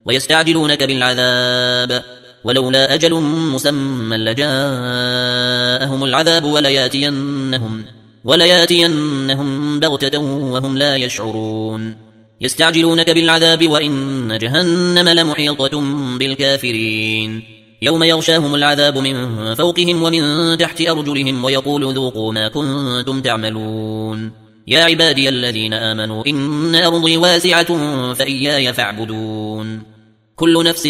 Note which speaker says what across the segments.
Speaker 1: ويستعجلونك بالعذاب ولولا أجل مسمى لجاءهم العذاب ولياتينهم بغتة وهم لا يشعرون يستعجلونك بالعذاب وإن جهنم لمحيطة بالكافرين يوم يغشاهم العذاب من فوقهم ومن تحت أرجلهم ويقول ذوقوا ما كنتم تعملون يا عبادي الذين آمنوا إن أرضي واسعة فإياي فاعبدون كل نفس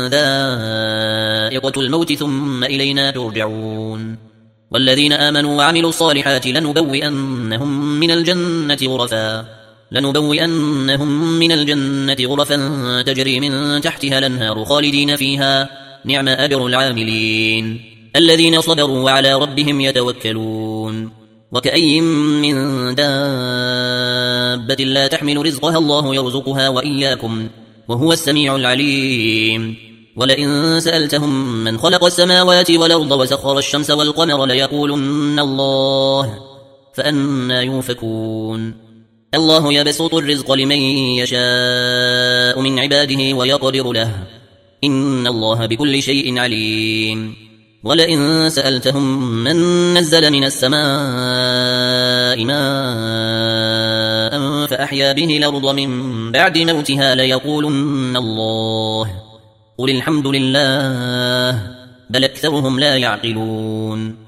Speaker 1: ذائقة الموت ثم إلينا ترجعون والذين آمنوا وعملوا الصالحات لنبوئنهم من الجنة غرفا تجري من تحتها الأنهار خالدين فيها نعم أجر العاملين الذين صبروا وعلى ربهم يتوكلون وكأي من دابة لا تحمل رزقها الله يرزقها وإياكم وهو السميع العليم ولئن سألتهم من خلق السماوات والأرض وسخر الشمس والقمر ليقولن الله فأنى يؤفكون الله يبسط الرزق لمن يشاء من عباده ويقدر له إن الله بكل شيء عليم ولئن سألتهم من نزل من السماء ماء فأحيا به الأرض من بعد موتها ليقولن الله قل الحمد لله بل أكثرهم لا يعقلون